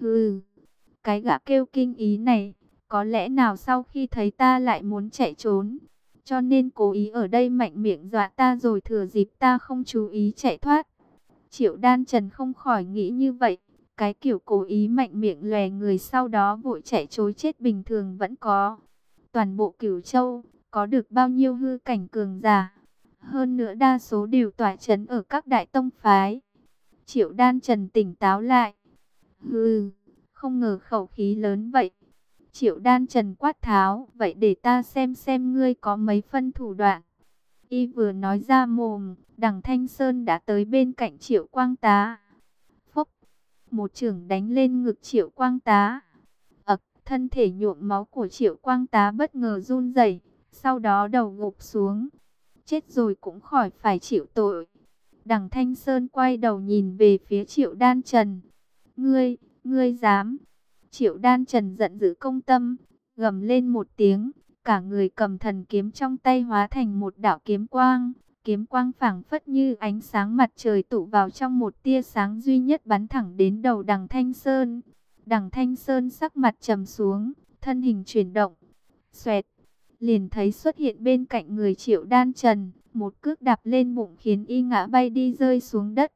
Hừ, cái gã kêu kinh ý này, có lẽ nào sau khi thấy ta lại muốn chạy trốn, cho nên cố ý ở đây mạnh miệng dọa ta rồi thừa dịp ta không chú ý chạy thoát. Triệu Đan Trần không khỏi nghĩ như vậy, cái kiểu cố ý mạnh miệng lòe người sau đó vội chạy trối chết bình thường vẫn có. Toàn bộ Cửu Châu, có được bao nhiêu hư cảnh cường giả, hơn nữa đa số đều tỏa chấn ở các đại tông phái. Triệu Đan Trần tỉnh táo lại. Hừ, không ngờ khẩu khí lớn vậy. Triệu Đan Trần quát tháo, vậy để ta xem ngươi có mấy phân thủ đoạn. Y vừa nói ra mồm, Đằng Thanh Sơn đã tới bên cạnh Triệu Quang Tá. Phốc, một chưởng đánh lên ngực Triệu Quang Tá. Thân thể nhuộm máu của Triệu Quang Tá bất ngờ run rẩy, sau đó đầu gục xuống. Chết rồi cũng khỏi phải chịu tội. Đằng Thanh Sơn quay đầu nhìn về phía Triệu Đan Trần. Ngươi dám? Triệu Đan Trần giận dữ công tâm, gầm lên một tiếng, cả người cầm thần kiếm trong tay hóa thành một đạo kiếm quang. Kiếm quang phảng phất như ánh sáng mặt trời tụ vào trong một tia sáng duy nhất bắn thẳng đến đầu Đằng Thanh Sơn. Đằng Thanh Sơn sắc mặt trầm xuống, thân hình chuyển động. Xoẹt, liền thấy xuất hiện bên cạnh người Triệu Đan Trần, một cước đạp lên bụng khiến y ngã bay đi rơi xuống đất.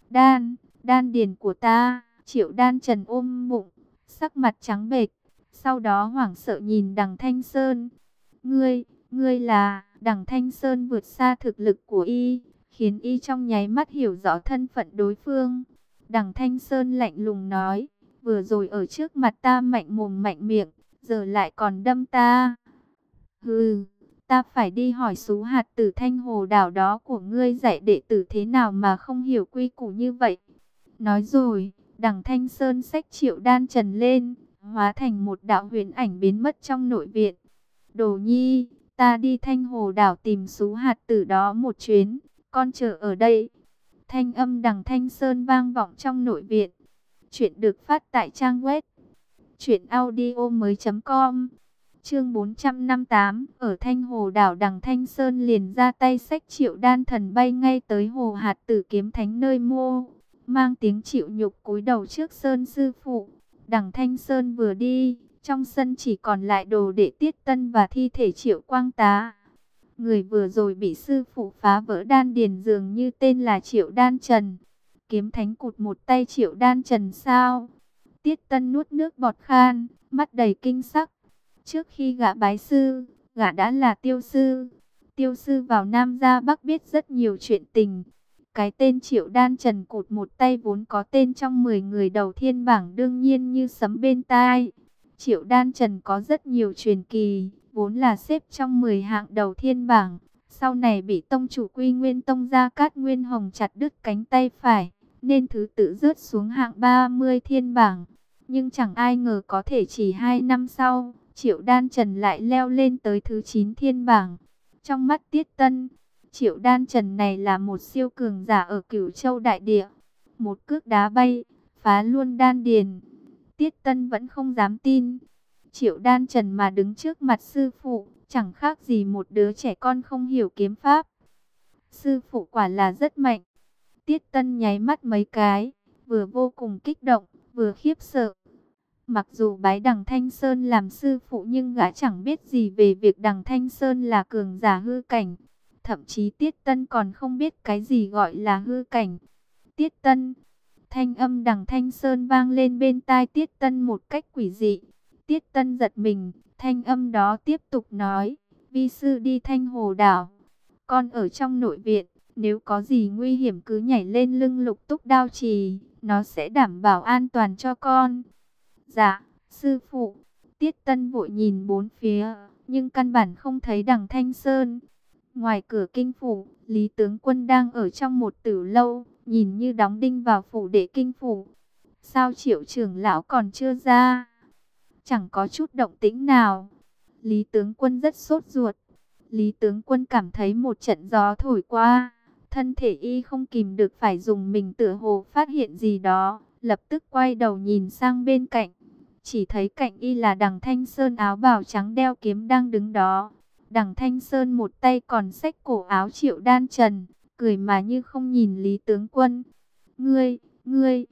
Đan điền của ta. Triệu Đan Trần ôm bụng, sắc mặt trắng bệch, sau đó hoảng sợ nhìn Đằng Thanh Sơn. Ngươi là? Đằng Thanh Sơn vượt xa thực lực của y, khiến y trong nháy mắt hiểu rõ thân phận đối phương. Đằng Thanh Sơn lạnh lùng nói, vừa rồi ở trước mặt ta mạnh mồm mạnh miệng, giờ lại còn đâm ta. Hừ, ta phải đi hỏi số hạt tử Thanh Hồ đảo đó của ngươi dạy đệ tử thế nào mà không hiểu quy củ như vậy. Nói rồi, Đằng Thanh Sơn xách Triệu Đan Trần lên, hóa thành một đạo huyền ảnh biến mất trong nội viện. Đồ Nhi, ta đi Thanh Hồ đảo tìm số hạt tử đó một chuyến, con chờ ở đây. Thanh âm Đằng Thanh Sơn vang vọng trong nội viện. Chuyện được phát tại trang web truyệnaudiomoi.com. Chương 458, ở Thanh Hồ đảo Đằng Thanh Sơn liền ra tay xách Triệu Đan Thần bay ngay tới Hồ Hạt Tử Kiếm Thánh nơi mô, mang tiếng chịu nhục cúi đầu trước Sơn sư phụ. Đằng Thanh Sơn vừa đi, trong sân chỉ còn lại đồ đệ Tiết Tân và thi thể Triệu Quang Tá. Người vừa rồi bị sư phụ phá vỡ đan điền dường như tên là Triệu Đan Trần. Kiếm Thánh cụt một tay Triệu Đan Trần sao? Tiết Tân nuốt nước bọt khan, mắt đầy kinh sắc. Trước khi gã bái sư, gã đã là tiêu sư. Tiêu sư vào Nam ra Bắc biết rất nhiều chuyện tình. Cái tên Triệu Đan Trần cụt một tay vốn có tên trong 10 người đầu thiên bảng đương nhiên như sấm bên tai. Triệu Đan Trần có rất nhiều truyền kỳ, vốn là xếp trong 10 hạng đầu thiên bảng. Sau này bị tông chủ Quy Nguyên Tông Gia Cát Nguyên Hồng chặt đứt cánh tay phải, nên thứ tự rớt xuống hạng 30 thiên bảng. Nhưng chẳng ai ngờ có thể chỉ 2 năm sau, Triệu Đan Trần lại leo lên tới thứ 9 thiên bảng. Trong mắt Tiết Tân, Triệu Đan Trần này là một siêu cường giả ở Cửu Châu đại địa. Một cước đá bay, phá luôn đan điền. Tiết Tân vẫn không dám tin. Triệu Đan Trần mà đứng trước mặt sư phụ, chẳng khác gì một đứa trẻ con không hiểu kiếm pháp. Sư phụ quả là rất mạnh. Tiết Tân nháy mắt mấy cái, vừa vô cùng kích động, vừa khiếp sợ. Mặc dù bái Đằng Thanh Sơn làm sư phụ nhưng gã chẳng biết gì về việc Đằng Thanh Sơn là cường giả hư cảnh. Thậm chí Tiết Tân còn không biết cái gì gọi là hư cảnh. Tiết Tân, thanh âm Đằng Thanh Sơn vang lên bên tai Tiết Tân một cách quỷ dị. Tiết Tân giật mình, thanh âm đó tiếp tục nói, vi sư đi Thanh Hồ đảo. Con ở trong nội viện, nếu có gì nguy hiểm cứ nhảy lên lưng Lục Túc Đao Trì, nó sẽ đảm bảo an toàn cho con. Dạ, sư phụ. Tiết Tân vội nhìn bốn phía, nhưng căn bản không thấy Đằng Thanh Sơn. Ngoài cửa kinh phủ, Lý tướng quân đang ở trong một tử lâu, nhìn như đóng đinh vào phủ đệ kinh phủ. Sao Triệu trưởng lão còn chưa ra? Chẳng có chút động tĩnh nào. Lý tướng quân rất sốt ruột. Lý tướng quân cảm thấy một trận gió thổi qua, thân thể y không kìm được phải dùng mình, tựa hồ phát hiện gì đó, lập tức quay đầu nhìn sang bên cạnh. Chỉ thấy cạnh y là Đằng Thanh Sơn áo bào trắng đeo kiếm đang đứng đó. Đằng Thanh Sơn một tay còn xách cổ áo Triệu Đan Trần, cười mà như không nhìn Lý tướng quân. Ngươi,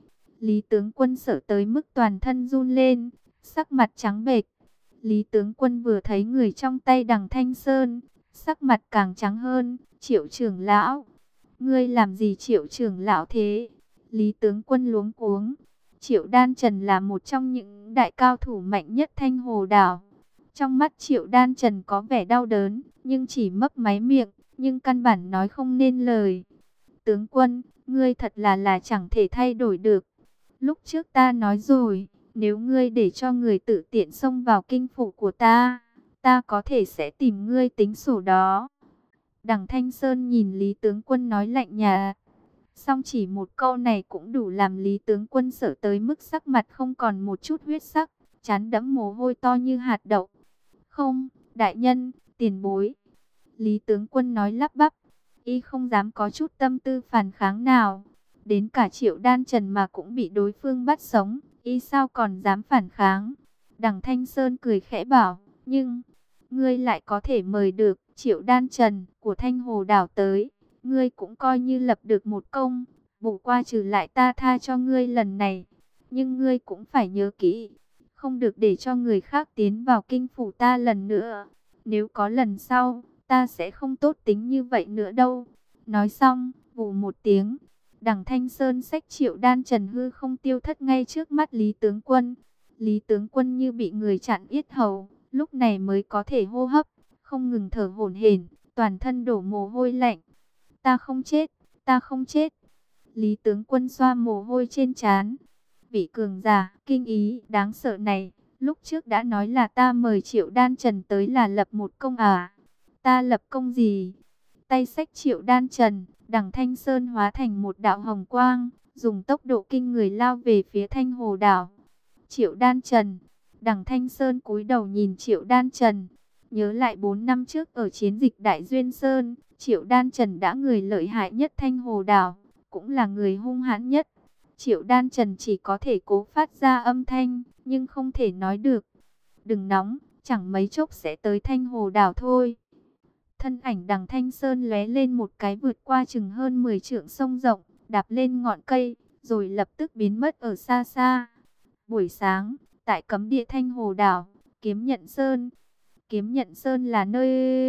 Lý tướng quân sợ tới mức toàn thân run lên, sắc mặt trắng bệch. Lý tướng quân vừa thấy người trong tay Đằng Thanh Sơn, sắc mặt càng trắng hơn. Triệu trưởng lão, ngươi làm gì Triệu trưởng lão thế? Lý tướng quân luống cuống. Triệu Đan Trần là một trong những đại cao thủ mạnh nhất Thanh Hồ đảo. Trong mắt Triệu Đan Trần có vẻ đau đớn, nhưng chỉ mấp máy miệng, nhưng căn bản nói không nên lời. Tướng quân, ngươi thật là chẳng thể thay đổi được. Lúc trước ta nói rồi, nếu ngươi để cho người tự tiện xông vào kinh phủ của ta, ta có thể sẽ tìm ngươi tính sổ đó. Đằng Thanh Sơn nhìn Lý tướng quân nói lạnh nhạt. Song chỉ một câu này cũng đủ làm Lý tướng quân sợ tới mức sắc mặt không còn một chút huyết sắc, trán đẫm mồ hôi to như hạt đậu. Không, đại nhân, tiền bối. Lý tướng quân nói lắp bắp, y không dám có chút tâm tư phản kháng nào. Đến cả Triệu Đan Trần mà cũng bị đối phương bắt sống, y sao còn dám phản kháng. Đằng Thanh Sơn cười khẽ bảo, nhưng ngươi lại có thể mời được Triệu Đan Trần của Thanh Hồ đảo tới. Ngươi cũng coi như lập được một công, bổ qua trừ lại ta tha cho ngươi lần này. Nhưng ngươi cũng phải nhớ kỹ, không được để cho người khác tiến vào kinh phủ ta lần nữa. Nếu có lần sau, ta sẽ không tốt tính như vậy nữa đâu. Nói xong, vù một tiếng, Đằng Thanh Sơn xách Triệu Đan Trần hư không tiêu thất ngay trước mắt Lý tướng quân. Lý tướng quân như bị người chặn yết hầu, lúc này mới có thể hô hấp, không ngừng thở hổn hển, toàn thân đổ mồ hôi lạnh. Ta không chết, ta không chết. Lý tướng quân xoa mồ hôi trên trán. Vị cường giả, kinh ý, đáng sợ này, lúc trước đã nói là ta mời Triệu Đan Trần tới là lập một công à? Ta lập công gì? Tay xách Triệu Đan Trần, Đằng Thanh Sơn hóa thành một đạo hồng quang, dùng tốc độ kinh người lao về phía Thanh Hồ đảo. Triệu Đan Trần, Đằng Thanh Sơn cúi đầu nhìn Triệu Đan Trần, nhớ lại 4 năm trước ở chiến dịch Đại Duyên Sơn, Triệu Đan Trần đã người lợi hại nhất Thanh Hồ đảo, cũng là người hung hãn nhất. Triệu Đan Trần chỉ có thể cố phát ra âm thanh, nhưng không thể nói được. Đừng nóng, chẳng mấy chốc sẽ tới Thanh Hồ đảo thôi. Thân ảnh Đằng Thanh Sơn lóe lên một cái vượt qua chừng hơn 10 trượng sông rộng, đạp lên ngọn cây, rồi lập tức biến mất ở xa xa. Buổi sáng, tại cấm địa Thanh Hồ đảo, Kiếm Nhận Sơn. Kiếm Nhận Sơn là nơi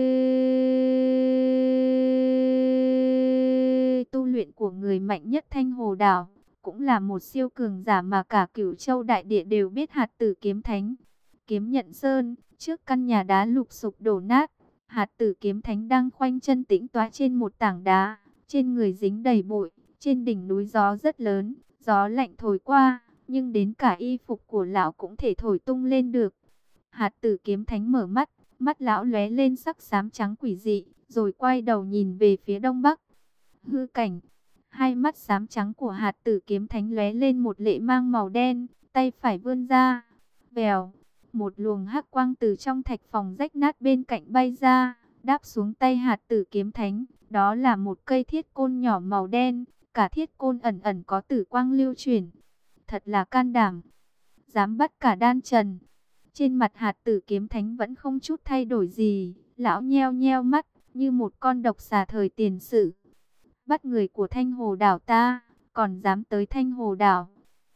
tu luyện của người mạnh nhất Thanh Hồ đảo, cũng là một siêu cường giả mà cả Cửu Châu đại địa đều biết, Hạt Tử Kiếm Thánh. Kiếm Nhận Sơn, trước căn nhà đá lụp sụp đổ nát, Hạt Tử Kiếm Thánh đang khoanh chân tĩnh tọa trên một tảng đá, trên người dính đầy bụi, trên đỉnh núi gió rất lớn, gió lạnh thổi qua, nhưng đến cả y phục của lão cũng thể thổi tung lên được. Hạt Tử Kiếm Thánh mở mắt, mắt lão lóe lên sắc xám trắng quỷ dị, rồi quay đầu nhìn về phía đông bắc. Hư cảnh, hai mắt xám trắng của Hạt Tử Kiếm Thánh lóe lên một lệ mang màu đen, tay phải vươn ra, vèo, một luồng hắc quang từ trong thạch phòng rách nát bên cạnh bay ra, đáp xuống tay Hạt Tử Kiếm Thánh. Đó là một cây thiết côn nhỏ màu đen, cả thiết côn ẩn ẩn có tử quang lưu chuyển. Thật là can đảm, dám bắt cả Đan Trần. Trên mặt Hạt Tử Kiếm Thánh vẫn không chút thay đổi gì, lão nheo nheo mắt, như một con độc xà thời tiền sử. Bắt người của Thanh Hồ đảo ta, còn dám tới Thanh Hồ đảo.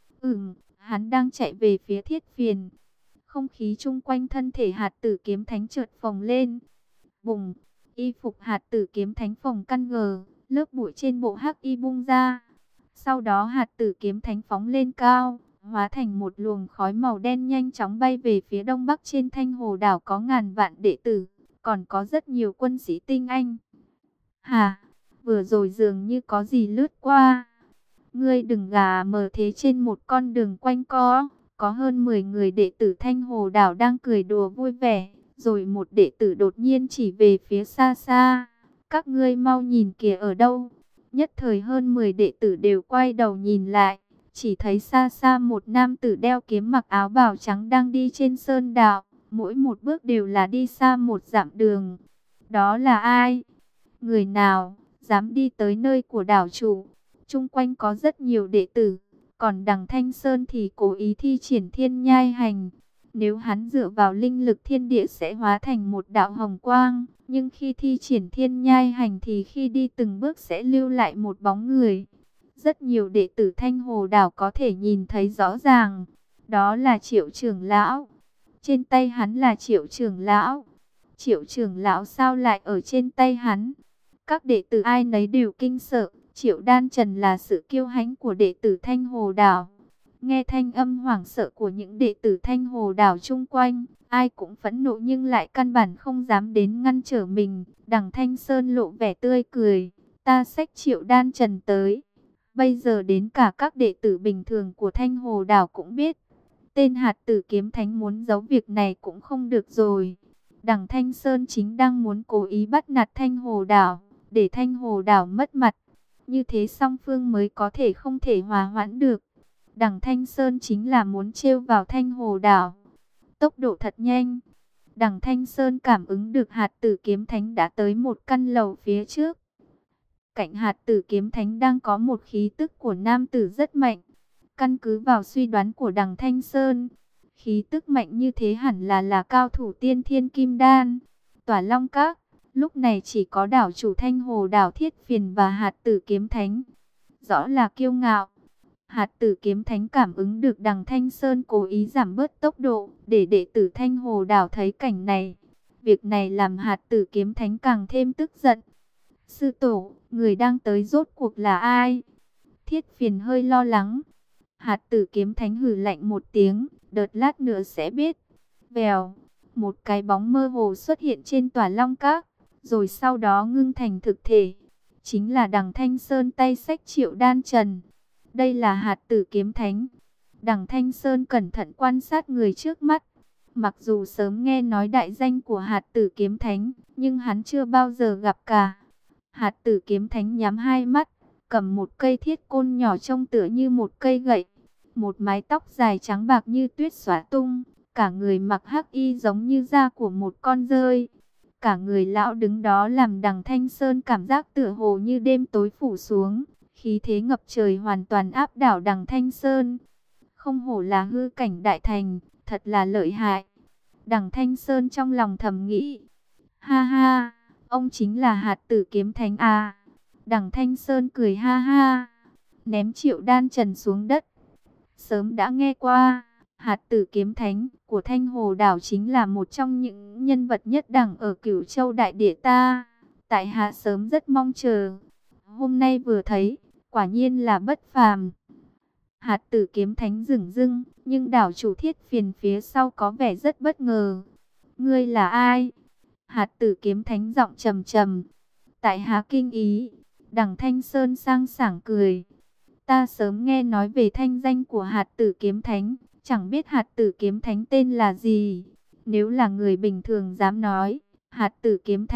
Hắn đang chạy về phía Thiết Phiền. Không khí chung quanh thân thể Hạt Tử Kiếm Thánh chợt phồng lên. Bùng, y phục Hạt Tử Kiếm Thánh phồng căng gờ, lớp bụi trên bộ hắc y bung ra. Sau đó Hạt Tử Kiếm Thánh phóng lên cao, hóa thành một luồng khói màu đen nhanh chóng bay về phía đông bắc. Trên Thanh Hồ đảo có ngàn vạn đệ tử, còn có rất nhiều quân sĩ tinh anh. Hà, vừa rồi dường như có gì lướt qua. Ngươi đừng gà mờ thế. Trên một con đường quanh có hơn 10 người đệ tử Thanh Hồ đảo đang cười đùa vui vẻ. Rồi một đệ tử đột nhiên chỉ về phía xa xa. Các ngươi mau nhìn kìa, ở đâu? Nhất thời hơn 10 đệ tử đều quay đầu nhìn lại. Chỉ thấy xa xa một nam tử đeo kiếm, mặc áo bào trắng đang đi trên sơn đạo. Mỗi một bước đều là đi xa một dặm đường. Đó là ai? Người nào dám đi tới nơi của đảo chủ? Chung quanh có rất nhiều đệ tử. Còn Đằng Thanh Sơn thì cố ý thi triển thiên nhai hành. Nếu hắn dựa vào linh lực thiên địa sẽ hóa thành một đạo hồng quang. Nhưng khi thi triển thiên nhai hành thì khi đi từng bước sẽ lưu lại một bóng người. Rất nhiều đệ tử Thanh Hồ Đảo có thể nhìn thấy rõ ràng. Đó là Triệu trưởng lão. Trên tay hắn là Triệu trưởng lão. Triệu trưởng lão sao lại ở trên tay hắn? Các đệ tử ai nấy đều kinh sợ. Triệu Đan Trần là sự kiêu hãnh của đệ tử Thanh Hồ Đảo. Nghe thanh âm hoảng sợ của những đệ tử Thanh Hồ Đảo chung quanh, ai cũng phẫn nộ nhưng lại căn bản không dám đến ngăn trở mình. Đằng Thanh Sơn lộ vẻ tươi cười. Ta xách Triệu Đan Trần tới. Bây giờ đến cả các đệ tử bình thường của Thanh Hồ Đảo cũng biết. Tên hạt tử kiếm thánh muốn giấu việc này cũng không được rồi. Đằng Thanh Sơn chính đang muốn cố ý bắt nạt Thanh Hồ Đảo, để Thanh Hồ Đảo mất mặt. Như thế song phương mới có thể không thể hòa hoãn được. Đằng Thanh Sơn chính là muốn trêu vào Thanh Hồ Đảo. Tốc độ thật nhanh. Đằng Thanh Sơn cảm ứng được hạt tử kiếm thánh đã tới một căn lầu phía trước. Cạnh hạt tử kiếm thánh đang có một khí tức của nam tử rất mạnh. Căn cứ vào suy đoán của đằng Thanh Sơn, khí tức mạnh như thế hẳn là cao thủ tiên thiên kim đan. Tỏa Long Các, lúc này chỉ có đảo chủ Thanh Hồ Đảo Thiết Phiền và hạt tử kiếm thánh. Rõ là kiêu ngạo. Hạt tử kiếm thánh cảm ứng được đằng Thanh Sơn cố ý giảm bớt tốc độ để đệ tử Thanh Hồ Đảo thấy cảnh này. Việc này làm hạt tử kiếm thánh càng thêm tức giận. Sư tổ, người đang tới rốt cuộc là ai? Thiết Phiền hơi lo lắng. Hạt tử kiếm thánh hừ lạnh một tiếng, đợt lát nữa sẽ biết. Vèo, một cái bóng mơ hồ xuất hiện trên Tỏa Long Các, rồi sau đó ngưng thành thực thể. Chính là đằng Thanh Sơn tay xách Triệu Đan Trần. Đây là hạt tử kiếm thánh. Đằng Thanh Sơn cẩn thận quan sát người trước mắt. Mặc dù sớm nghe nói đại danh của hạt tử kiếm thánh, nhưng hắn chưa bao giờ gặp cả. Hạt tử kiếm thánh nhắm hai mắt, cầm một cây thiết côn nhỏ trông tựa như một cây gậy. Một mái tóc dài trắng bạc như tuyết xõa tung, cả người mặc hắc y giống như da của một con dơi. Cả người lão đứng đó làm đằng Thanh Sơn cảm giác tựa hồ như đêm tối phủ xuống, khí thế ngập trời hoàn toàn áp đảo đằng Thanh Sơn. Không hổ là hư cảnh đại thành, thật là lợi hại. Đằng Thanh Sơn trong lòng thầm nghĩ. Ha ha, ông chính là hạt tử kiếm thánh à. Đằng Thanh Sơn cười ha ha, ném Triệu Đan Trần xuống đất. Sớm đã nghe qua, hạt tử kiếm thánh của Thanh Hồ Đảo chính là một trong những nhân vật nhất đẳng ở Cửu Châu Đại Địa ta. Tại hạ sớm rất mong chờ. Hôm nay vừa thấy, quả nhiên là bất phàm. Hạt tử kiếm thánh dửng dưng, nhưng đảo chủ Thiết Phiền phía sau có vẻ rất bất ngờ. Ngươi là ai? Hạt tử kiếm thánh giọng trầm trầm. Tại hạ kinh ý. Đằng Thanh Sơn sang sảng cười. Ta sớm nghe nói về thanh danh của hạt tử kiếm thánh, chẳng biết hạt tử kiếm thánh tên là gì. Nếu là người bình thường dám nói, hạt tử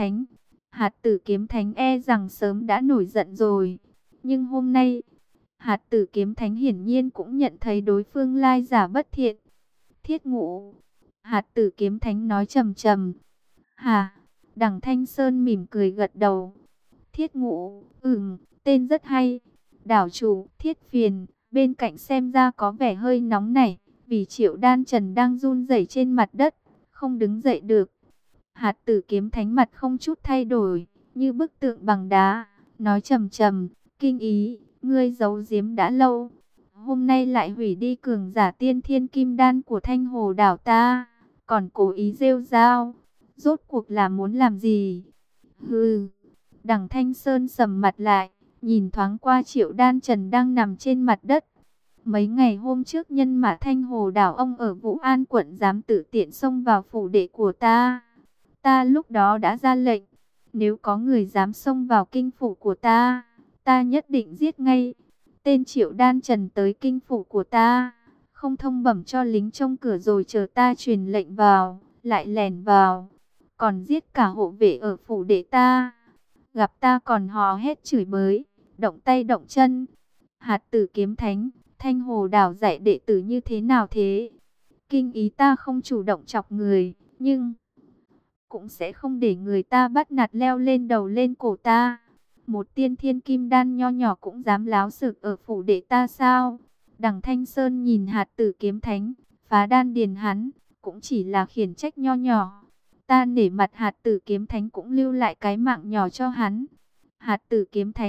kiếm thánh e rằng sớm đã nổi giận rồi. Nhưng hôm nay, hạt tử kiếm thánh hiển nhiên cũng nhận thấy đối phương lai giả bất thiện. Thiết Ngũ, hạt tử kiếm thánh nói trầm trầm. Hả? Đằng Thanh Sơn mỉm cười gật đầu. Thiết Ngũ, tên rất hay. Đảo chủ Thiết Phiền bên cạnh xem ra có vẻ hơi nóng nảy, vì Triệu Đan Trần đang run rẩy trên mặt đất, không đứng dậy được. Hạt tử kiếm thánh mặt không chút thay đổi, như bức tượng bằng đá, nói trầm trầm, kinh ý, ngươi giấu giếm đã lâu, hôm nay lại hủy đi cường giả tiên thiên kim đan của Thanh Hồ Đảo ta, còn cố ý rêu rao, rốt cuộc là muốn làm gì? Hừ. Đằng Thanh Sơn sầm mặt lại, nhìn thoáng qua Triệu Đan Trần đang nằm trên mặt đất. Mấy ngày hôm trước nhân mã Thanh Hồ Đảo ông ở Vũ An quận dám tự tiện xông vào phủ đệ của ta. Ta lúc đó đã ra lệnh, nếu có người dám xông vào kinh phủ của ta, ta nhất định giết ngay. Tên Triệu Đan Trần tới kinh phủ của ta, không thông bẩm cho lính trông cửa rồi chờ ta truyền lệnh vào, lại lẻn vào, còn giết cả hộ vệ ở phủ đệ ta. Gặp ta còn hò hét chửi bới, động tay động chân. Hạt tử kiếm thánh, Thanh Hồ Đảo dạy đệ tử như thế nào thế? Kinh ý ta không chủ động chọc người, nhưng cũng sẽ không để người ta bắt nạt leo lên đầu lên cổ ta. Một tiên thiên kim đan nho nhỏ cũng dám láo xược ở phủ đệ ta sao? Đằng Thanh Sơn nhìn hạt tử kiếm thánh, phá đan điền hắn, cũng chỉ là khiển trách nho nhỏ. Ta nể mặt hạt tử kiếm thánh cũng lưu lại cái mạng nhỏ cho hắn. Hạt tử kiếm thánh,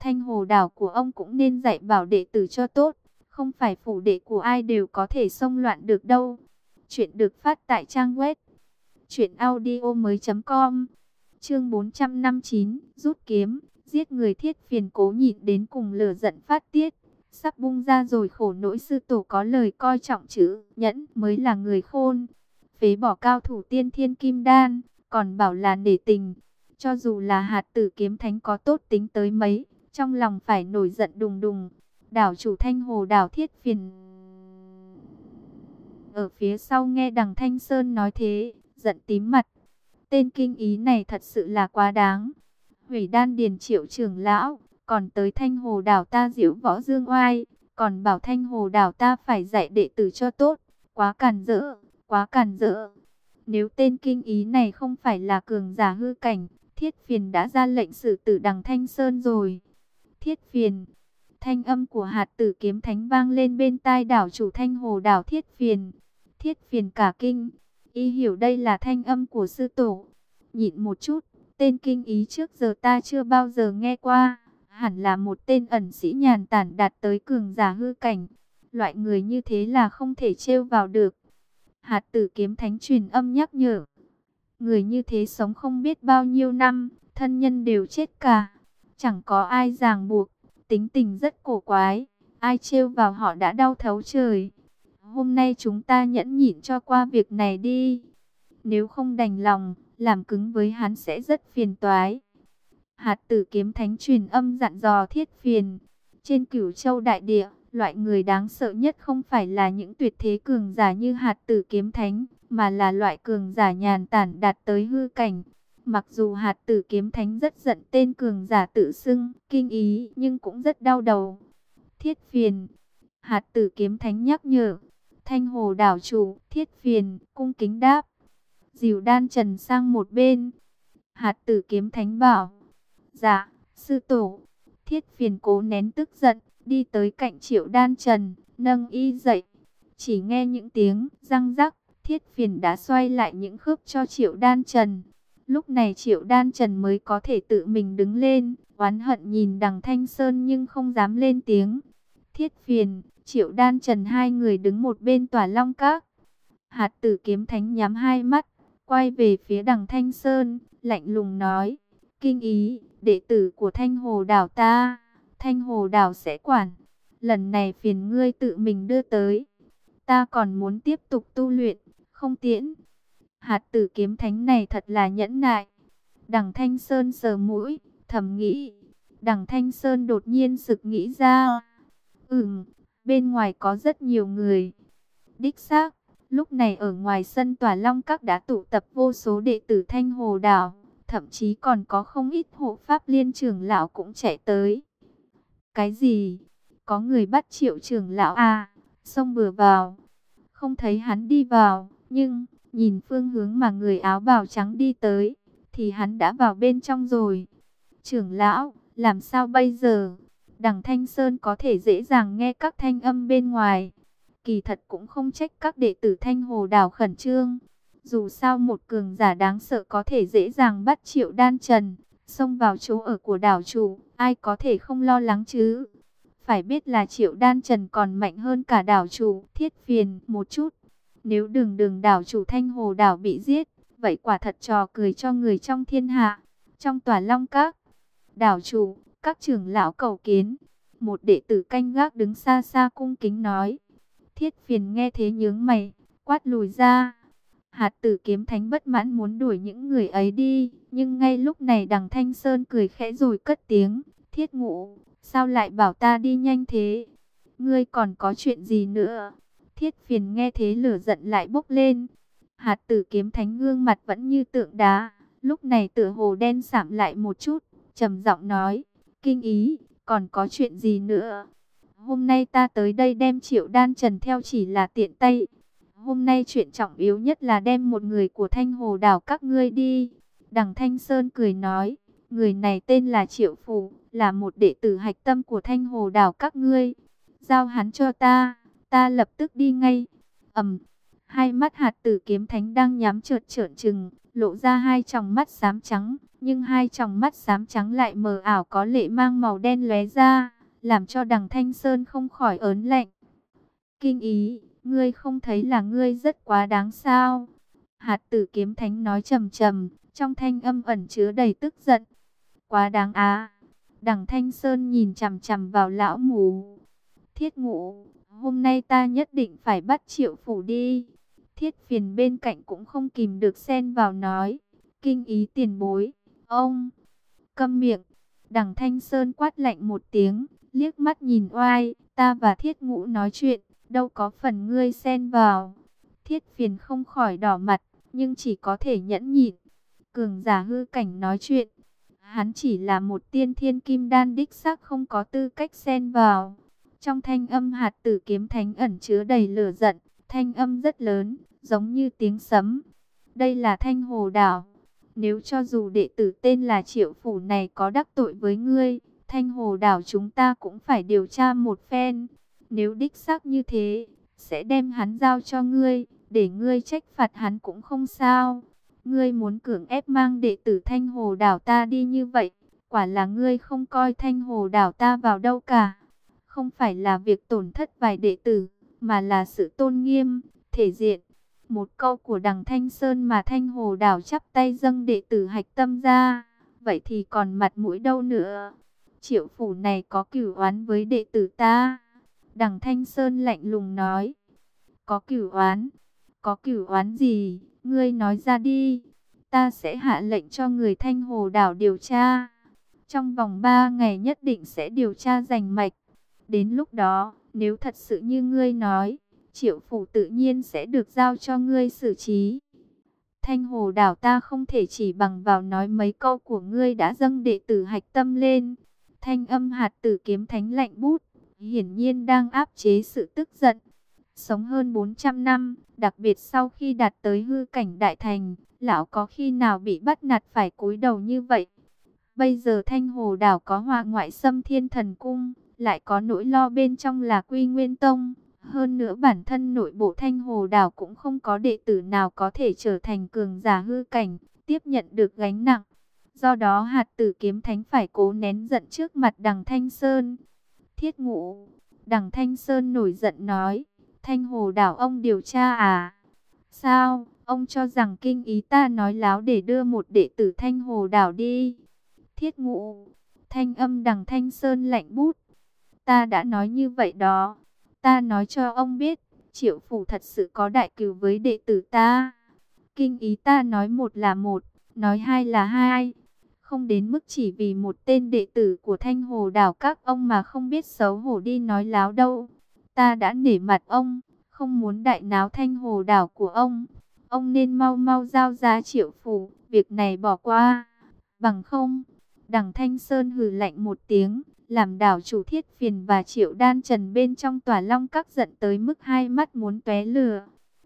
Thanh Hồ đảo của ông cũng nên dạy bảo đệ tử cho tốt. Không phải phủ đệ của ai đều có thể xông loạn được đâu. Chuyện được phát tại trang web truyệnaudiomoi.com. Chương 459, rút kiếm, giết người. Thiết Phiền cố nhịn đến cùng lửa giận phát tiết, sắp bung ra rồi. Khổ nỗi sư tổ có lời coi trọng chữ nhẫn mới là người khôn, phế bỏ cao thủ tiên thiên kim đan, còn bảo là nể tình. Cho dù là Hạt Tử Kiếm Thánh có tốt tính tới mấy, trong lòng phải nổi giận đùng đùng. Đảo chủ Thanh Hồ đảo Thiết Phiền ở phía sau nghe đằng Thanh Sơn nói thế, giận tím mặt. Tên kinh ý này thật sự là quá đáng. Hủy đan điền Triệu trưởng lão, còn tới Thanh Hồ đảo ta diễu võ dương oai, còn bảo Thanh Hồ đảo ta phải dạy đệ tử cho tốt. Quá càn rỡ, quá càn rỡ. Nếu tên kinh ý này không phải là cường giả hư cảnh, Thiết Phiền đã ra lệnh xử tử đằng Thanh Sơn rồi. Thiết Phiền, thanh âm của Hạt Tử Kiếm Thánh vang lên bên tai đảo chủ Thanh Hồ đảo Thiết Phiền. Thiết Phiền cả kinh, y hiểu đây là thanh âm của sư tổ. Nhịn một chút, tên kinh ý trước giờ ta chưa bao giờ nghe qua, hẳn là một tên ẩn sĩ nhàn tản đạt tới cường giả hư cảnh. Loại người như thế là không thể trêu vào được. Hạt Tử Kiếm Thánh truyền âm nhắc nhở. Người như thế sống không biết bao nhiêu năm, thân nhân đều chết cả, chẳng có ai ràng buộc, tính tình rất cổ quái, ai trêu vào họ đã đau thấu trời. Hôm nay chúng ta nhẫn nhịn cho qua việc này đi. Nếu không đành lòng, làm cứng với hắn sẽ rất phiền toái. Hạt Tử Kiếm Thánh truyền âm dặn dò Thiết Phiền. Trên Cửu Châu đại địa, loại người đáng sợ nhất không phải là những tuyệt thế cường giả như Hạt Tử Kiếm Thánh, mà là loại cường giả nhàn tản đạt tới hư cảnh. Mặc dù Hạt Tử Kiếm Thánh rất giận tên cường giả tự xưng kinh ý, nhưng cũng rất đau đầu. Thiết Phiền, Hạt Tử Kiếm Thánh nhắc nhở. Thanh Hồ đảo chủ Thiết Phiền cung kính đáp, dìu đan trần sang một bên. Hạt Tử Kiếm Thánh bảo, dạ, sư tổ. Thiết Phiền cố nén tức giận, đi tới cạnh Triệu Đan Trần, nâng y dậy. Chỉ nghe những tiếng răng rắc, Thiết Phiền đã xoay lại những khớp cho Triệu Đan Trần. Lúc này Triệu Đan Trần mới có thể tự mình đứng lên, oán hận nhìn đằng Thanh Sơn nhưng không dám lên tiếng. Thiết Phiền, Triệu Đan Trần hai người đứng một bên Tỏa Long Các. Hạt Tử Kiếm Thánh nhắm hai mắt, quay về phía đằng Thanh Sơn, lạnh lùng nói, kinh ý, đệ tử của Thanh Hồ đảo ta, Thanh Hồ đảo sẽ quản. Lần này phiền ngươi tự mình đưa tới, ta còn muốn tiếp tục tu luyện, không tiễn. Hạt Tử Kiếm Thánh này thật là nhẫn nại. Đằng Thanh Sơn sờ mũi, thầm nghĩ. Đằng Thanh Sơn đột nhiên sực nghĩ ra, bên ngoài có rất nhiều người. Đích xác, lúc này ở ngoài sân Tỏa Long Các đã tụ tập vô số đệ tử Thanh Hồ đảo, thậm chí còn có không ít hộ pháp liên trưởng lão cũng chạy tới. Cái gì? Có người bắt Triệu trưởng lão à? Xông bừa vào. Không thấy hắn đi vào, nhưng nhìn phương hướng mà người áo bào trắng đi tới, thì hắn đã vào bên trong rồi. Trưởng lão, làm sao bây giờ? Đằng Thanh Sơn có thể dễ dàng nghe các thanh âm bên ngoài. Kỳ thật cũng không trách các đệ tử Thanh Hồ đảo khẩn trương. Dù sao một cường giả đáng sợ có thể dễ dàng bắt Triệu Đan Trần, xông vào chỗ ở của đảo chủ, ai có thể không lo lắng chứ? Phải biết là Triệu Đan Trần còn mạnh hơn cả đảo chủ Thiết Phiền một chút. Nếu đường đảo chủ Thanh Hồ đảo bị giết, vậy quả thật trò cười cho người trong thiên hạ. Trong Tỏa Long Các, đảo chủ, các trưởng lão cầu kiến. Một đệ tử canh gác đứng xa xa cung kính nói. Thiết Phiền nghe thế nhướng mày, quát lùi ra. Hạt Tử Kiếm Thánh bất mãn muốn đuổi những người ấy đi, nhưng ngay lúc này đằng Thanh Sơn cười khẽ rồi cất tiếng. Thiết Ngũ, sao lại bảo ta đi nhanh thế? Ngươi còn có chuyện gì nữa? Thiết Phiền nghe thế lửa giận lại bốc lên. Hạt Tử Kiếm Thánh gương mặt vẫn như tượng đá, lúc này tựa hồ đen sạm lại một chút, trầm giọng nói, kinh ý, còn có chuyện gì nữa? Hôm nay ta tới đây đem Triệu Đan Trần theo chỉ là tiện tay. Hôm nay chuyện trọng yếu nhất là đem một người của Thanh Hồ đảo các ngươi đi. Đằng Thanh Sơn cười nói, người này tên là Triệu Phủ, là một đệ tử hạch tâm của Thanh Hồ đảo các ngươi. Giao hắn cho ta lập tức đi ngay. Hai mắt Hạt Tử Kiếm Thánh đang nhắm trợn trừng, lộ ra hai tròng mắt xám trắng, nhưng hai tròng mắt xám trắng lại mờ ảo có lệ mang màu đen lóe ra, làm cho Đằng Thanh Sơn không khỏi ớn lạnh. Kinh Ý, ngươi không thấy là ngươi rất quá đáng sao? Hạt Tử Kiếm Thánh nói trầm trầm, trong thanh âm ẩn chứa đầy tức giận. Quá đáng á. Đằng Thanh Sơn nhìn chằm chằm vào lão mù. Thiết Ngũ, hôm nay ta nhất định phải bắt Triệu Phủ đi. Thiết Phiền bên cạnh cũng không kìm được xen vào nói. Kinh Ý tiền bối, ông, câm miệng. Đằng Thanh Sơn quát lạnh một tiếng, liếc mắt nhìn oai, ta và Thiết Ngũ nói chuyện, đâu có phần ngươi xen vào. Thiết Phiền không khỏi đỏ mặt, nhưng chỉ có thể nhẫn nhịn. Cường giả hư cảnh nói chuyện, hắn chỉ là một tiên thiên kim đan đích xác không có tư cách xen vào. Trong thanh âm Hạt Tử Kiếm Thánh ẩn chứa đầy lửa giận, thanh âm rất lớn, giống như tiếng sấm. Đây là Thanh Hồ Đảo. Nếu cho dù đệ tử tên là Triệu Phủ này có đắc tội với ngươi, Thanh Hồ Đảo chúng ta cũng phải điều tra một phen. Nếu đích xác như thế, sẽ đem hắn giao cho ngươi, để ngươi trách phạt hắn cũng không sao. Ngươi muốn cưỡng ép mang đệ tử Thanh Hồ Đảo ta đi như vậy, quả là ngươi không coi Thanh Hồ Đảo ta vào đâu cả. Không phải là việc tổn thất vài đệ tử, mà là sự tôn nghiêm, thể diện. Một câu của Đằng Thanh Sơn mà Thanh Hồ Đảo chắp tay dâng đệ tử Hạch Tâm ra, vậy thì còn mặt mũi đâu nữa. Triệu Phủ này có cửu oán với đệ tử ta. Đằng Thanh Sơn lạnh lùng nói. Có cửu oán? Có cửu oán gì? Ngươi nói ra đi. Ta sẽ hạ lệnh cho người Thanh Hồ Đảo điều tra. Trong vòng 3 ngày nhất định sẽ điều tra rành mạch. Đến lúc đó, nếu thật sự như ngươi nói, Triệu Phủ tự nhiên sẽ được giao cho ngươi xử trí. Thanh Hồ Đảo ta không thể chỉ bằng vào nói mấy câu của ngươi đã dâng đệ tử Hạch Tâm lên. Thanh âm Hạt Tử Kiếm Thánh lạnh bút, hiển nhiên đang áp chế sự tức giận. Sống hơn 400 năm, đặc biệt sau khi đạt tới hư cảnh đại thành, lão có khi nào bị bắt nạt phải cúi đầu như vậy. Bây giờ Thanh Hồ Đảo có họa ngoại xâm Thiên Thần Cung, lại có nỗi lo bên trong là Quy Nguyên Tông. Hơn nữa bản thân nội bộ Thanh Hồ Đảo cũng không có đệ tử nào có thể trở thành cường giả hư cảnh, tiếp nhận được gánh nặng. Do đó Hạt Tử Kiếm Thánh phải cố nén giận trước mặt Đằng Thanh Sơn. Thiết Ngũ, Đằng Thanh Sơn nổi giận nói, Thanh Hồ Đảo ông điều tra à? Sao, ông cho rằng Kinh Ý ta nói láo để đưa một đệ tử Thanh Hồ Đảo đi? Thiết Ngũ, thanh âm Đằng Thanh Sơn lạnh bút. Ta đã nói như vậy đó. Ta nói cho ông biết, Triệu Phủ thật sự có đại cừu với đệ tử ta. Kinh Ý ta nói một là một, nói hai là hai. Không đến mức chỉ vì một tên đệ tử của Thanh Hồ Đảo các ông mà không biết xấu hổ đi nói láo đâu. Ta đã nể mặt ông, không muốn đại náo Thanh Hồ Đảo của ông. Ông nên mau mau giao ra Triệu Phủ, việc này bỏ qua. Bằng không, Đằng Thanh Sơn hừ lạnh một tiếng, làm đảo chủ Thiết Phiền và Triệu Đan Trần bên trong Tỏa Long Các giận tới mức hai mắt muốn tóe lửa.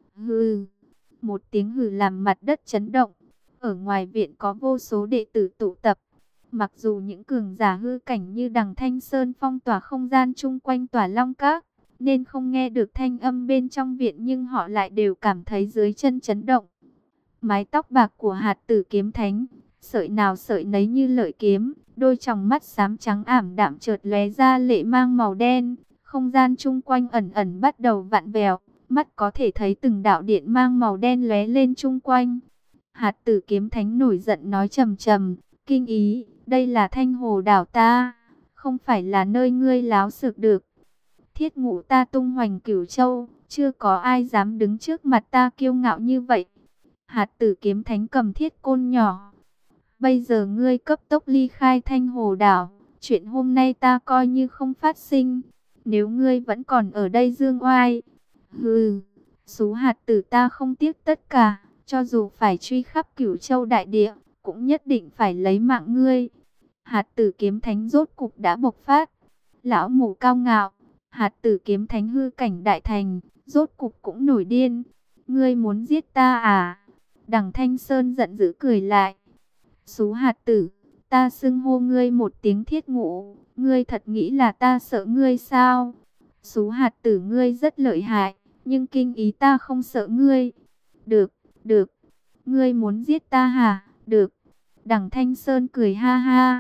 Hừ, một tiếng hừ làm mặt đất chấn động. Ở ngoài viện có vô số đệ tử tụ tập. Mặc dù những cường giả hư cảnh như Đằng Thanh Sơn phong tỏa không gian chung quanh Tỏa Long Các, nên không nghe được thanh âm bên trong viện, nhưng họ lại đều cảm thấy dưới chân chấn động. Mái tóc bạc của Hạt Tử Kiếm Thánh, sợi nào sợi nấy như lợi kiếm, đôi tròng mắt xám trắng ảm đạm chợt lóe ra lệ mang màu đen, không gian chung quanh ẩn ẩn bắt đầu vặn vẹo, mắt có thể thấy từng đạo điện mang màu đen lóe lên chung quanh. Hạt Tử Kiếm Thánh nổi giận nói trầm trầm, Kinh Ý, đây là Thanh Hồ Đảo ta, không phải là nơi ngươi láo xược được. Thiết Ngũ ta tung hoành Cửu Châu, chưa có ai dám đứng trước mặt ta kiêu ngạo như vậy. Hạt Tử Kiếm Thánh cầm thiết côn nhỏ. Bây giờ ngươi cấp tốc ly khai Thanh Hồ Đảo, chuyện hôm nay ta coi như không phát sinh. Nếu ngươi vẫn còn ở đây dương oai, hừ, số hạt tử ta không tiếc tất cả, cho dù phải truy khắp Cửu Châu đại địa, cũng nhất định phải lấy mạng ngươi. Hạt Tử Kiếm Thánh rốt cục đã bộc phát. Lão mù cao ngạo, Hạt Tử Kiếm Thánh hư cảnh đại thành, rốt cục cũng nổi điên. Ngươi muốn giết ta à? Đằng Thanh Sơn giận dữ cười lại. Số Hạt Tử, ta xưng hô ngươi một tiếng Thiết Ngũ, ngươi thật nghĩ là ta sợ ngươi sao? Số Hạt Tử ngươi rất lợi hại, nhưng Kinh Ý ta không sợ ngươi. Được, được. Ngươi muốn giết ta hả? Được. Đằng Thanh Sơn cười ha ha.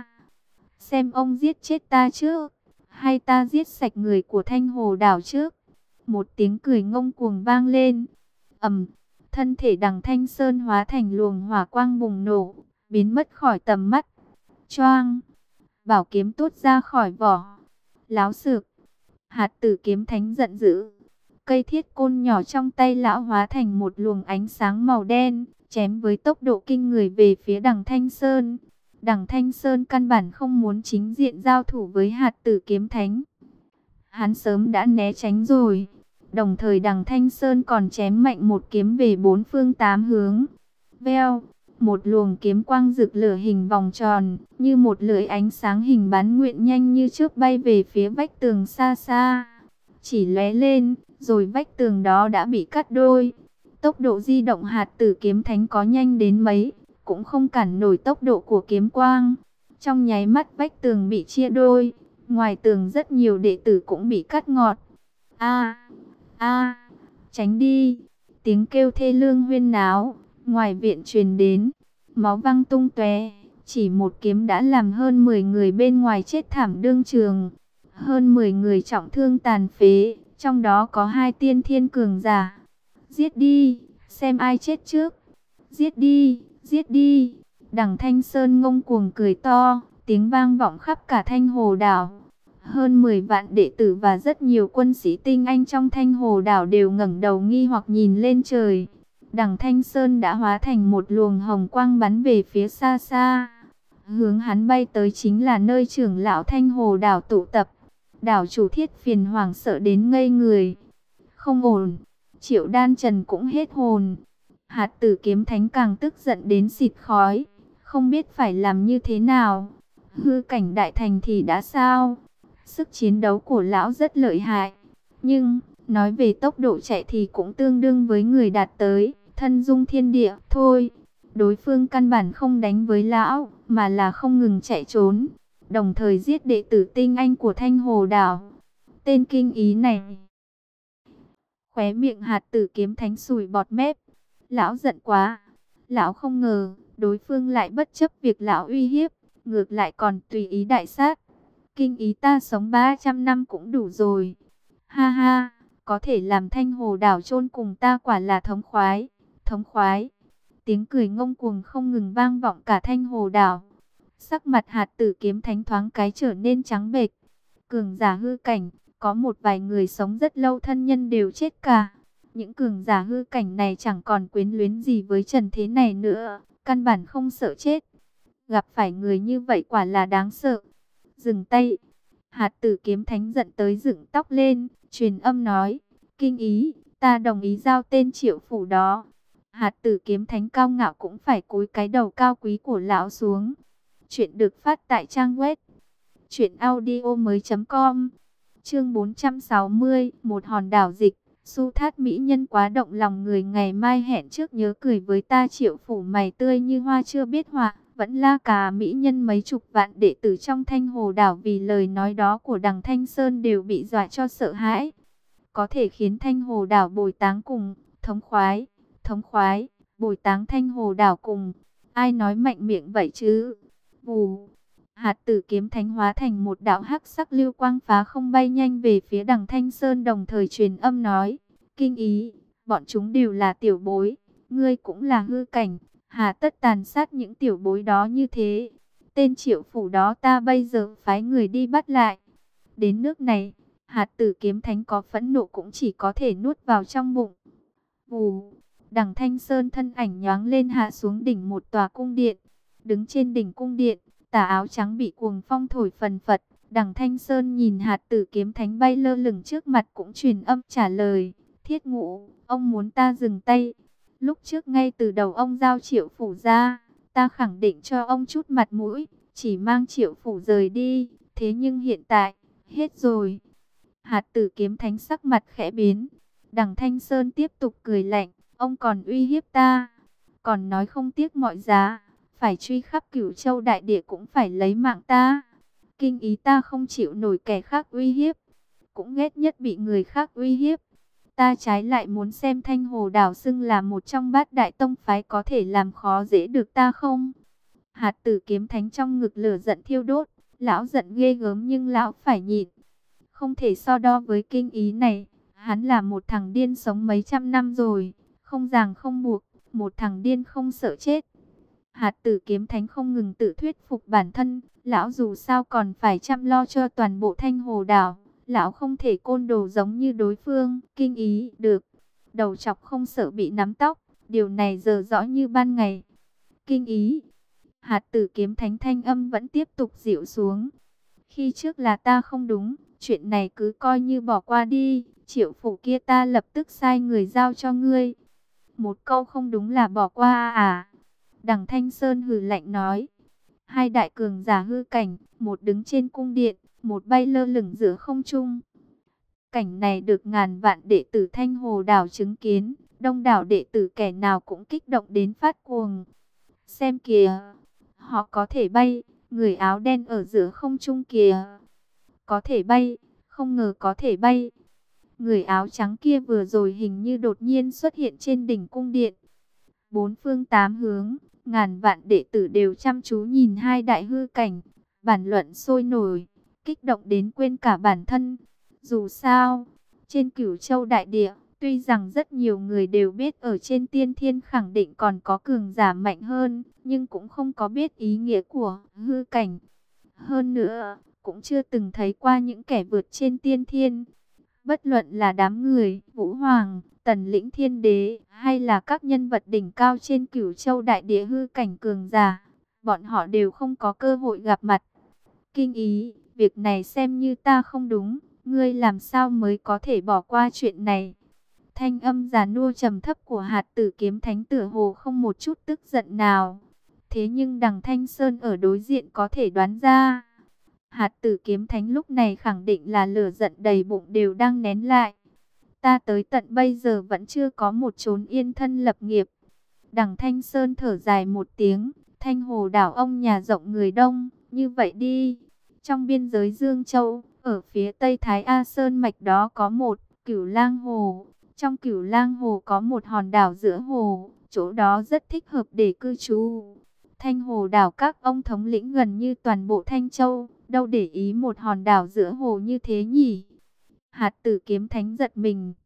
Xem ông giết chết ta trước, hay ta giết sạch người của Thanh Hồ đảo trước. Một tiếng cười ngông cuồng vang lên. Ầm, thân thể Đằng Thanh Sơn hóa thành luồng hỏa quang bùng nổ, biến mất khỏi tầm mắt. Choang, bảo kiếm tuốt ra khỏi vỏ. Láo xược. Hạt Tử Kiếm Thánh giận dữ. Cây thiết côn nhỏ trong tay lão hóa thành một luồng ánh sáng màu đen, chém với tốc độ kinh người về phía Đằng Thanh Sơn. Đằng Thanh Sơn căn bản không muốn chính diện giao thủ với Hạt Tử Kiếm Thánh. Hắn sớm đã né tránh rồi. Đồng thời Đằng Thanh Sơn còn chém mạnh một kiếm về bốn phương tám hướng. Veo, một luồng kiếm quang rực lửa hình vòng tròn, như một lưỡi ánh sáng hình bán nguyện nhanh như chớp bay về phía vách tường xa xa. Chỉ lóe lên, rồi vách tường đó đã bị cắt đôi. Tốc độ di động Hạt Tử Kiếm Thánh có nhanh đến mấy, cũng không cản nổi tốc độ của kiếm quang. Trong nháy mắt vách tường bị chia đôi, ngoài tường rất nhiều đệ tử cũng bị cắt ngọt. A, a, tránh đi! Tiếng kêu thê lương huyên náo, ngoài viện truyền đến, máu văng tung tóe. Chỉ một kiếm đã làm hơn 10 người bên ngoài chết thảm đương trường, hơn 10 người trọng thương tàn phế, trong đó có 2 tiên thiên cường giả. Giết đi, xem ai chết trước. Giết đi, giết đi. Đằng Thanh Sơn ngông cuồng cười to, tiếng vang vọng khắp cả Thanh Hồ đảo. Hơn 10 vạn đệ tử và rất nhiều quân sĩ tinh anh trong Thanh Hồ đảo đều ngẩng đầu nghi hoặc nhìn lên trời. Đằng Thanh Sơn đã hóa thành một luồng hồng quang bắn về phía xa xa. Hướng hắn bay tới chính là nơi trưởng lão Thanh Hồ đảo tụ tập. Đảo chủ Thiết Phiền hoảng sợ đến ngây người. Không ổn, Triệu Đan Trần cũng hết hồn. Hạt Tử Kiếm Thánh càng tức giận đến xịt khói, không biết phải làm như thế nào. Hư cảnh đại thành thì đã sao? Sức chiến đấu của lão rất lợi hại, nhưng nói về tốc độ chạy thì cũng tương đương với người đạt tới thân dung thiên địa thôi. Đối phương căn bản không đánh với lão, mà là không ngừng chạy trốn, đồng thời giết đệ tử tinh anh của Thanh Hồ đảo. Tên kinh ý này. Khóe miệng Hạt Tử Kiếm Thánh sùi bọt mép. Lão giận quá. Lão không ngờ đối phương lại bất chấp việc lão uy hiếp, ngược lại còn tùy ý đại sát. Kinh ý ta sống 300 năm cũng đủ rồi. Ha ha, có thể làm Thanh Hồ đảo chôn cùng ta quả là thống khoái, thống khoái. Tiếng cười ngông cuồng không ngừng vang vọng cả Thanh Hồ đảo. Sắc mặt Hạt Tử Kiếm Thánh thoáng cái trở nên trắng bệch. Cường giả hư cảnh, có một vài người sống rất lâu thân nhân đều chết cả. Những cường giả hư cảnh này chẳng còn quyến luyến gì với trần thế này nữa, căn bản không sợ chết. Gặp phải người như vậy quả là đáng sợ. Dừng tay. Hạt Tử Kiếm Thánh giận tới dựng tóc lên, truyền âm nói: Kinh ý, ta đồng ý giao tên Triệu phủ đó. Hạt Tử Kiếm Thánh cao ngạo cũng phải cúi cái đầu cao quý của lão xuống. Chuyện được phát tại trang web truyệnaudiomoi.com. Chương 460, một hòn đảo dịch. Su Thát mỹ nhân quá động lòng người, ngày mai hẹn trước nhớ cười với ta. Triệu phủ mày tươi như hoa chưa biết họa. Vẫn la cà mỹ nhân mấy chục vạn đệ tử trong Thanh Hồ đảo vì lời nói đó của Đằng Thanh Sơn đều bị dọa cho sợ hãi. Có thể khiến Thanh Hồ đảo bồi táng cùng, thống khoái, bồi táng Thanh Hồ đảo cùng. Ai nói mạnh miệng vậy chứ? Vù. Hạt Tử Kiếm Thánh hóa thành một đạo hắc sắc lưu quang phá không bay nhanh về phía Đằng Thanh Sơn, đồng thời truyền âm nói: Kinh ý, bọn chúng đều là tiểu bối, ngươi cũng là hư cảnh, hà tất tàn sát những tiểu bối đó như thế. Tên Triệu phủ đó ta bây giờ phái người đi bắt lại. Đến nước này, Hạt Tử Kiếm Thánh có phẫn nộ cũng chỉ có thể nuốt vào trong bụng. Vù. Đằng Thanh Sơn thân ảnh nhoáng lên hạ xuống đỉnh một tòa cung điện. Đứng trên đỉnh cung điện, tà áo trắng bị cuồng phong thổi phần phật. Đằng Thanh Sơn nhìn Hạt Tử Kiếm Thánh bay lơ lửng trước mặt cũng truyền âm trả lời: Thiết Ngũ, ông muốn ta dừng tay. Lúc trước ngay từ đầu ông giao Triệu phủ ra, ta khẳng định cho ông chút mặt mũi, chỉ mang Triệu phủ rời đi. Thế nhưng hiện tại, hết rồi. Hạt Tử Kiếm Thánh sắc mặt khẽ biến. Đằng Thanh Sơn tiếp tục cười lạnh: Ông còn uy hiếp ta, còn nói không tiếc mọi giá, phải truy khắp Cửu Châu đại địa cũng phải lấy mạng ta. Kinh ý ta không chịu nổi kẻ khác uy hiếp, cũng ghét nhất bị người khác uy hiếp. Ta trái lại muốn xem Thanh Hồ đảo xưng là một trong bát đại tông phái có thể làm khó dễ được ta không? Hạt Tử Kiếm Thánh trong ngực lửa giận thiêu đốt, lão giận ghê gớm nhưng lão phải nhịn. Không thể so đo với Kinh Ý này, hắn là một thằng điên sống mấy trăm năm rồi, không ràng không buộc, một thằng điên không sợ chết. Hạt Tử Kiếm Thánh không ngừng tự thuyết phục bản thân, lão dù sao còn phải chăm lo cho toàn bộ Thanh Hồ đảo, lão không thể côn đồ giống như đối phương. Kinh Ý được, đầu chọc không sợ bị nắm tóc, điều này giờ rõ như ban ngày. Kinh Ý, Hạt Tử Kiếm Thánh thanh âm vẫn tiếp tục dịu xuống. Khi trước là ta không đúng, chuyện này cứ coi như bỏ qua đi, Triệu phủ kia ta lập tức sai người giao cho ngươi. Một câu không đúng là bỏ qua à? Đằng Thanh Sơn hừ lạnh nói. Hai đại cường giả hư cảnh, một đứng trên cung điện, một bay lơ lửng giữa không trung. Cảnh này được ngàn vạn đệ tử Thanh Hồ đảo chứng kiến, đông đảo đệ tử kẻ nào cũng kích động đến phát cuồng. Xem kìa, họ có thể bay, người áo đen ở giữa không trung kìa. Có thể bay, không ngờ có thể bay. Người áo trắng kia vừa rồi hình như đột nhiên xuất hiện trên đỉnh cung điện. Bốn phương tám hướng, ngàn vạn đệ tử đều chăm chú nhìn hai đại hư cảnh, bàn luận sôi nổi, kích động đến quên cả bản thân. Dù sao, trên Cửu Châu đại địa, tuy rằng rất nhiều người đều biết ở trên tiên thiên khẳng định còn có cường giả mạnh hơn, nhưng cũng không có biết ý nghĩa của hư cảnh. Hơn nữa, cũng chưa từng thấy qua những kẻ vượt trên tiên thiên. Bất luận là đám người Vũ Hoàng, Tần Lĩnh Thiên Đế, hay là các nhân vật đỉnh cao trên Cửu Châu đại địa hư cảnh cường giả, bọn họ đều không có cơ hội gặp mặt. Kinh Ý, việc này xem như ta không đúng, ngươi làm sao mới có thể bỏ qua chuyện này? Thanh âm già nua trầm thấp của Hạt Tử Kiếm Thánh tựa hồ không một chút tức giận nào. Thế nhưng đằng Thanh Sơn ở đối diện có thể đoán ra. Hạt Tử Kiếm Thánh lúc này khẳng định là lửa giận đầy bụng đều đang nén lại. Ta tới tận bây giờ vẫn chưa có một chốn yên thân lập nghiệp. Đằng Thanh Sơn thở dài một tiếng, Thanh Hồ đảo ông nhà rộng người đông, như vậy đi. Trong biên giới Dương Châu, ở phía tây Thái A Sơn mạch đó có một Cửu Lang Hồ. Trong Cửu Lang Hồ có một hòn đảo giữa hồ, chỗ đó rất thích hợp để cư trú. Thanh Hồ đảo các ông thống lĩnh gần như toàn bộ Thanh Châu, đâu để ý một hòn đảo giữa hồ như thế nhỉ? Hạt Tử Kiếm Thánh giật mình.